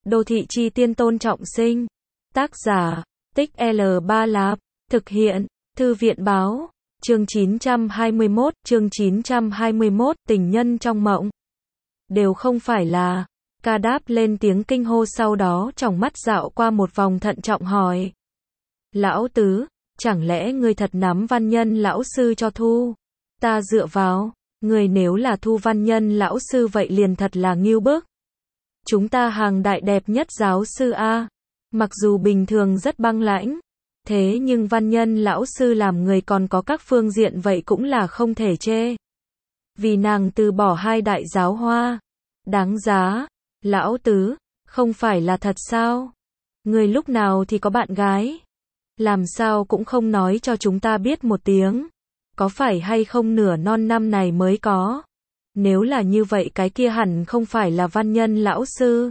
Đô thị chi tiên Tôn Trọng Sinh. Tác giả, Tích L Ba Lạp. Thực hiện, Thư viện báo. Chương 921, tình nhân trong mộng. Đều không phải là. Ca đáp lên tiếng kinh hô, sau đó tròng mắt dạo qua một vòng thận trọng hỏi. Lão tứ, chẳng lẽ ngươi thật nắm văn nhân lão sư cho thu? Ta dựa vào, ngươi nếu là thu văn nhân lão sư vậy liền thật là ngưu bức. Chúng ta hàng đại đẹp nhất giáo sư A. Mặc dù bình thường rất băng lãnh, thế nhưng văn nhân lão sư làm người còn có các phương diện vậy cũng là không thể chê. Vì nàng từ bỏ hai đại giáo hoa. Đáng giá. Lão tứ, không phải là thật sao? Ngươi lúc nào thì có bạn gái? Làm sao cũng không nói cho chúng ta biết một tiếng. Có phải hay không nửa non năm này mới có? Nếu là như vậy cái kia hẳn không phải là văn nhân lão sư.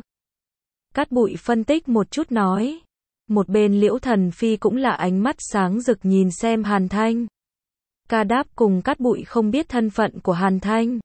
Cát Bụi phân tích một chút nói. Một bên Liễu Thần Phi cũng là ánh mắt sáng rực nhìn xem Hàn Thanh. Ca đáp cùng Cát Bụi không biết thân phận của Hàn Thanh.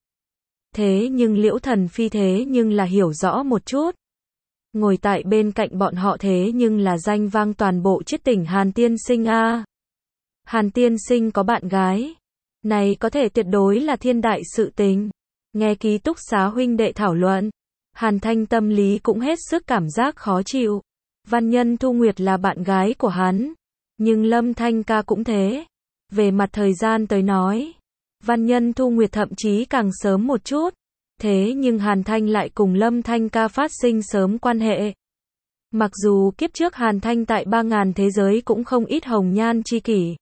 Thế nhưng Liễu Thần Phi thế nhưng là hiểu rõ một chút. Ngồi tại bên cạnh bọn họ thế nhưng là danh vang toàn bộ chiết tỉnh Hàn Tiên Sinh A. Hàn Tiên Sinh có bạn gái. Này có thể tuyệt đối là thiên đại sự tình. Nghe ký túc xá huynh đệ thảo luận. Hàn Thanh tâm lý cũng hết sức cảm giác khó chịu. Văn nhân Thu Nguyệt là bạn gái của hắn. Nhưng Lâm Thanh ca cũng thế. Về mặt thời gian tới nói. Văn nhân Thu Nguyệt thậm chí càng sớm một chút. Thế nhưng Hàn Thanh lại cùng Lâm Thanh ca phát sinh sớm quan hệ. Mặc dù kiếp trước Hàn Thanh tại 3000 thế giới cũng không ít hồng nhan chi kỷ.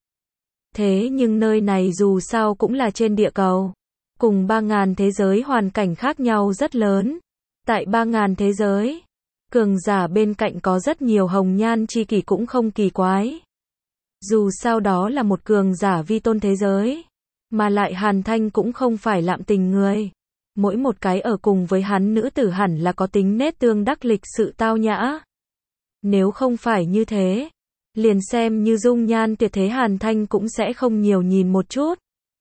Thế nhưng nơi này dù sao cũng là trên địa cầu. Cùng 3000 thế giới hoàn cảnh khác nhau rất lớn. Tại 3000 thế giới, cường giả bên cạnh có rất nhiều hồng nhan chi kỷ cũng không kỳ quái. Dù sao đó là một cường giả vi tôn thế giới. Mà lại Hàn Thanh cũng không phải lạm tình người. Mỗi một cái ở cùng với hắn nữ tử hẳn là có tính nết tương đắc lịch sự tao nhã. Nếu không phải như thế, liền xem như dung nhan tuyệt thế Hàn Thanh cũng sẽ không nhiều nhìn một chút.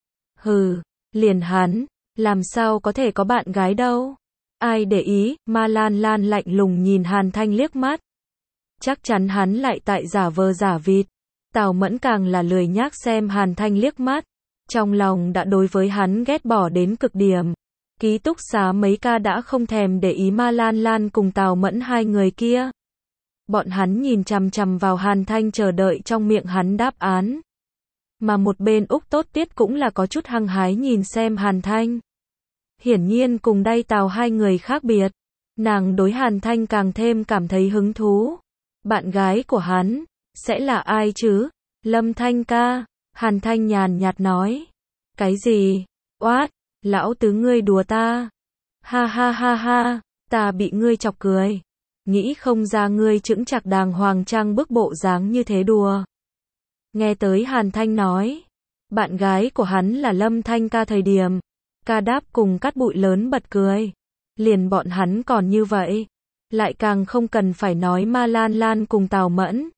Hừ, liền hắn, làm sao có thể có bạn gái đâu. Ai để ý, Ma Lan Lan lạnh lùng nhìn Hàn Thanh liếc mắt. Chắc chắn hắn lại tại giả vờ giả vịt. Tào Mẫn càng là lười nhác xem Hàn Thanh liếc mắt. Trong lòng đã đối với hắn ghét bỏ đến cực điểm. Ký túc xá mấy ca đã không thèm để ý Ma Lan Lan cùng Tào Mẫn hai người kia. Bọn hắn nhìn chằm chằm vào Hàn Thanh chờ đợi trong miệng hắn đáp án. Mà một bên Úc Tốt Tiết cũng là có chút hăng hái nhìn xem Hàn Thanh. Hiển nhiên cùng Đay Tào hai người khác biệt. Nàng đối Hàn Thanh càng thêm cảm thấy hứng thú. Bạn gái của hắn, sẽ là ai chứ? Lâm Thanh ca. Hàn Thanh nhàn nhạt nói. Cái gì? Oát, lão tứ ngươi đùa ta. Ha ha ha ha, ta bị ngươi chọc cười. Nghĩ không ra ngươi chững chạc đàng hoàng trang bức bộ dáng như thế đùa. Nghe tới Hàn Thanh nói. Bạn gái của hắn là Lâm Thanh ca thời điểm. Ca đáp cùng Cát Bụi lớn bật cười. Liền bọn hắn còn như vậy. Lại càng không cần phải nói Ma Lan Lan cùng Tào Mẫn.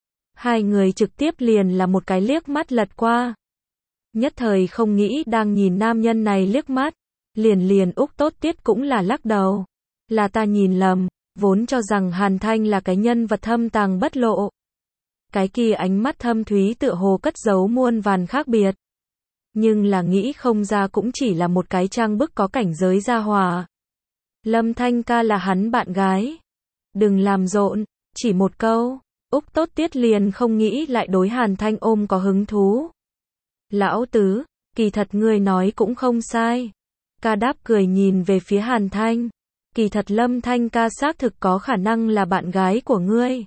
Hai người trực tiếp liền là một cái liếc mắt lật qua. Nhất thời không nghĩ đang nhìn nam nhân này liếc mắt. Liền Úc Tốt Tiết cũng là lắc đầu. Là ta nhìn lầm, vốn cho rằng Hàn Thanh là cái nhân vật thâm tàng bất lộ. Cái kia ánh mắt thâm thúy tựa hồ cất giấu muôn vàn khác biệt. Nhưng là nghĩ không ra cũng chỉ là một cái trang bức có cảnh giới gia hòa. Lâm Thanh ca là hắn bạn gái. Đừng làm rộn, chỉ một câu. Úc Tốt Tiết liền không nghĩ lại đối Hàn Thanh ôm có hứng thú. Lão tứ, kỳ thật ngươi nói cũng không sai. Ca đáp cười nhìn về phía Hàn Thanh. Kỳ thật Lâm Thanh ca xác thực có khả năng là bạn gái của ngươi.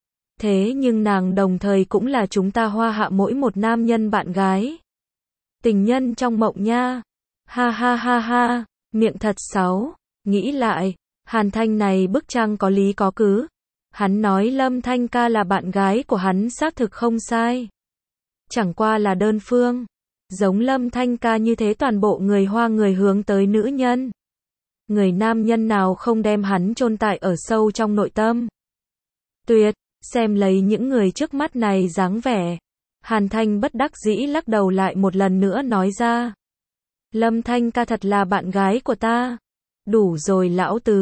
Thế nhưng nàng đồng thời cũng là chúng ta Hoa Hạ mỗi một nam nhân bạn gái. Tình nhân trong mộng nha. Ha ha ha ha, miệng thật xấu. Nghĩ lại, Hàn Thanh này bức trang có lý có cứ. Hắn nói Lâm Thanh ca là bạn gái của hắn xác thực không sai. Chẳng qua là đơn phương. Giống Lâm Thanh ca như thế toàn bộ người Hoa người hướng tới nữ nhân. Người nam nhân nào không đem hắn chôn tại ở sâu trong nội tâm. Tuyệt, xem lấy những người trước mắt này dáng vẻ. Hàn Thanh bất đắc dĩ lắc đầu lại một lần nữa nói ra. Lâm Thanh ca thật là bạn gái của ta. Đủ rồi lão tứ,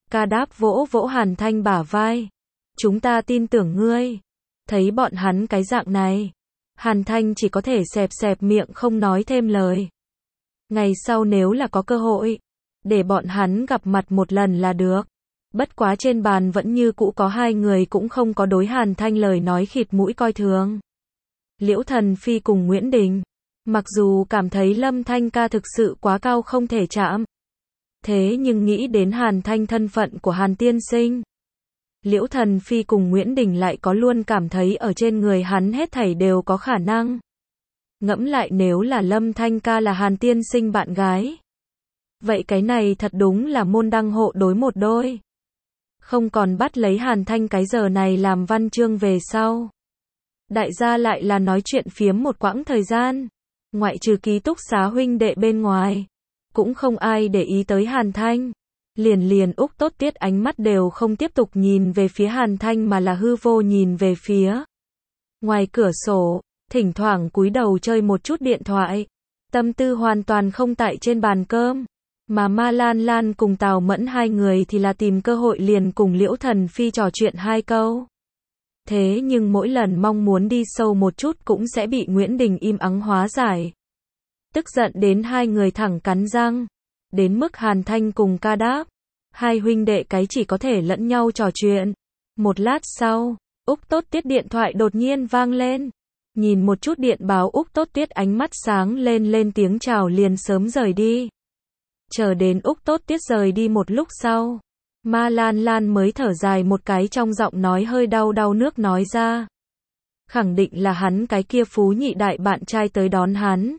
Ca Đáp vỗ vỗ Hàn Thanh bả vai. Chúng ta tin tưởng ngươi. Thấy bọn hắn cái dạng này, Hàn Thanh chỉ có thể xẹp xẹp miệng không nói thêm lời. Ngày sau nếu là có cơ hội, để bọn hắn gặp mặt một lần là được. Bất quá trên bàn vẫn như cũ có hai người cũng không có đối Hàn Thanh lời nói khịt mũi coi thường. Liễu Thần Phi cùng Nguyễn Đình. Mặc dù cảm thấy Lâm Thanh ca thực sự quá cao không thể chạm. Thế nhưng nghĩ đến Hàn Thanh thân phận của Hàn tiên sinh. Liễu Thần Phi cùng Nguyễn Đình lại có luôn cảm thấy ở trên người hắn hết thảy đều có khả năng. Ngẫm lại nếu là Lâm Thanh ca là Hàn tiên sinh bạn gái. Vậy cái này thật đúng là môn đăng hộ đối một đôi. Không còn bắt lấy Hàn Thanh cái giờ này làm văn chương về sau. Đại gia lại là nói chuyện phiếm một quãng thời gian. Ngoại trừ ký túc xá huynh đệ bên ngoài. Cũng không ai để ý tới Hàn Thanh. Liền Úc Tốt Tiết ánh mắt đều không tiếp tục nhìn về phía Hàn Thanh mà là hư vô nhìn về phía ngoài cửa sổ, thỉnh thoảng cúi đầu chơi một chút điện thoại. Tâm tư hoàn toàn không tại trên bàn cơm. Mà Ma Lan Lan cùng Tào Mẫn hai người thì là tìm cơ hội liền cùng Liễu Thần Phi trò chuyện hai câu. Thế nhưng mỗi lần mong muốn đi sâu một chút cũng sẽ bị Nguyễn Đình im ắng hóa giải. Tức giận đến hai người thẳng cắn răng. Đến mức Hàn Thanh cùng Ca Đáp. Hai huynh đệ cái chỉ có thể lẫn nhau trò chuyện. Một lát sau, Úc Tốt Tiết điện thoại đột nhiên vang lên. Nhìn một chút điện báo Úc Tốt Tiết ánh mắt sáng lên tiếng chào liền sớm rời đi. Chờ đến Úc Tốt Tiết rời đi một lúc sau. Ma Lan Lan mới thở dài một cái trong giọng nói hơi đau nước nói ra. Khẳng định là hắn cái kia phú nhị đại bạn trai tới đón hắn.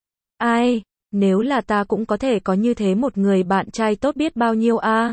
Ai, nếu là ta cũng có thể có như thế một người bạn trai tốt biết bao nhiêu a.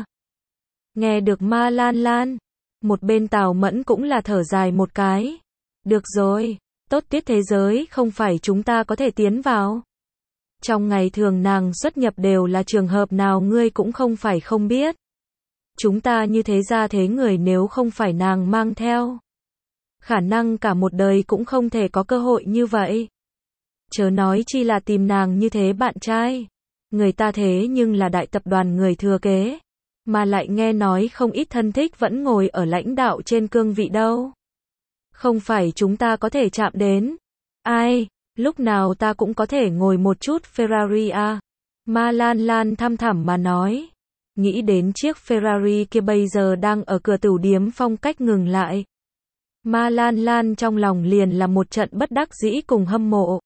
Nghe được Ma Lan Lan, một bên Tào Mẫn cũng là thở dài một cái. Được rồi, Tốt Tiết thế giới không phải chúng ta có thể tiến vào. Trong ngày thường nàng xuất nhập đều là trường hợp nào ngươi cũng không phải không biết. Chúng ta như thế ra thế người nếu không phải nàng mang theo. Khả năng cả một đời cũng không thể có cơ hội như vậy. Chớ nói chi là tìm nàng như thế bạn trai. Người ta thế nhưng là đại tập đoàn người thừa kế. Mà lại nghe nói không ít thân thích vẫn ngồi ở lãnh đạo trên cương vị đâu. Không phải chúng ta có thể chạm đến. Ai, lúc nào ta cũng có thể ngồi một chút Ferrari à. Ma Lan Lan thăm thẳm mà nói. Nghĩ đến chiếc Ferrari kia bây giờ đang ở cửa tửu điếm phong cách ngừng lại. Ma Lan Lan trong lòng liền là một trận bất đắc dĩ cùng hâm mộ.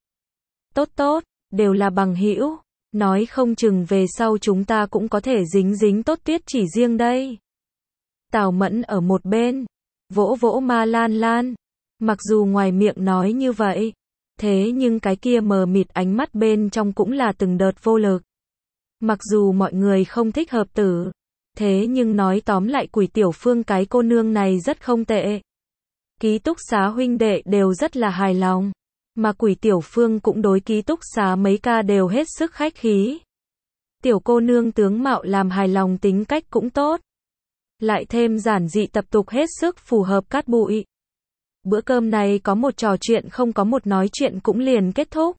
Tốt, đều là bằng hữu. Nói không chừng về sau chúng ta cũng có thể dính Tốt Tiết chỉ riêng đây. Tào Mẫn ở một bên, vỗ vỗ Ma Lan Lan. Mặc dù ngoài miệng nói như vậy, thế nhưng cái kia mờ mịt ánh mắt bên trong cũng là từng đợt vô lực. Mặc dù mọi người không thích hợp tử, thế nhưng nói tóm lại Quỷ Tiểu Phương cái cô nương này rất không tệ. Ký túc xá huynh đệ đều rất là hài lòng. Mà Quỷ Tiểu Phương cũng đối ký túc xá mấy ca đều hết sức khách khí. Tiểu cô nương tướng mạo làm hài lòng tính cách cũng tốt. Lại thêm giản dị tập tục hết sức phù hợp cát bụi. Bữa cơm này có một trò chuyện không có một nói chuyện cũng liền kết thúc.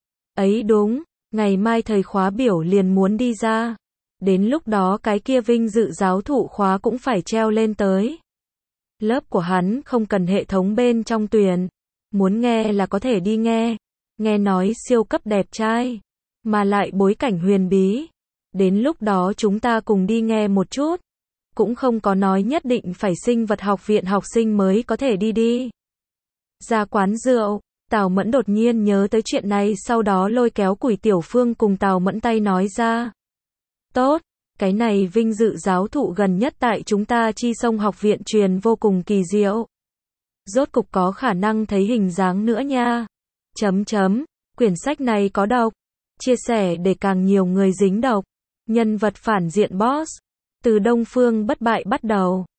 Ấy đúng, ngày mai thời khóa biểu liền muốn đi ra. Đến lúc đó cái kia vinh dự giáo thụ khóa cũng phải treo lên tới. Lớp của hắn không cần hệ thống bên trong tuyển. Muốn nghe là có thể đi nghe. Nghe nói siêu cấp đẹp trai. Mà lại bối cảnh huyền bí. Đến lúc đó chúng ta cùng đi nghe một chút. Cũng không có nói nhất định phải sinh vật học viện học sinh mới có thể đi. Ra quán rượu, Tào Mẫn đột nhiên nhớ tới chuyện này sau đó lôi kéo Quỷ Tiểu Phương cùng Tào Mẫn tay nói ra. Tốt, cái này vinh dự giáo thụ gần nhất tại chúng ta Chi Sông học viện truyền vô cùng kỳ diệu. Rốt cục có khả năng thấy hình dáng nữa nha. Quyển sách này có độc. Chia sẻ để càng nhiều người dính độc. Nhân vật phản diện boss. Từ Đông Phương bất bại bắt đầu.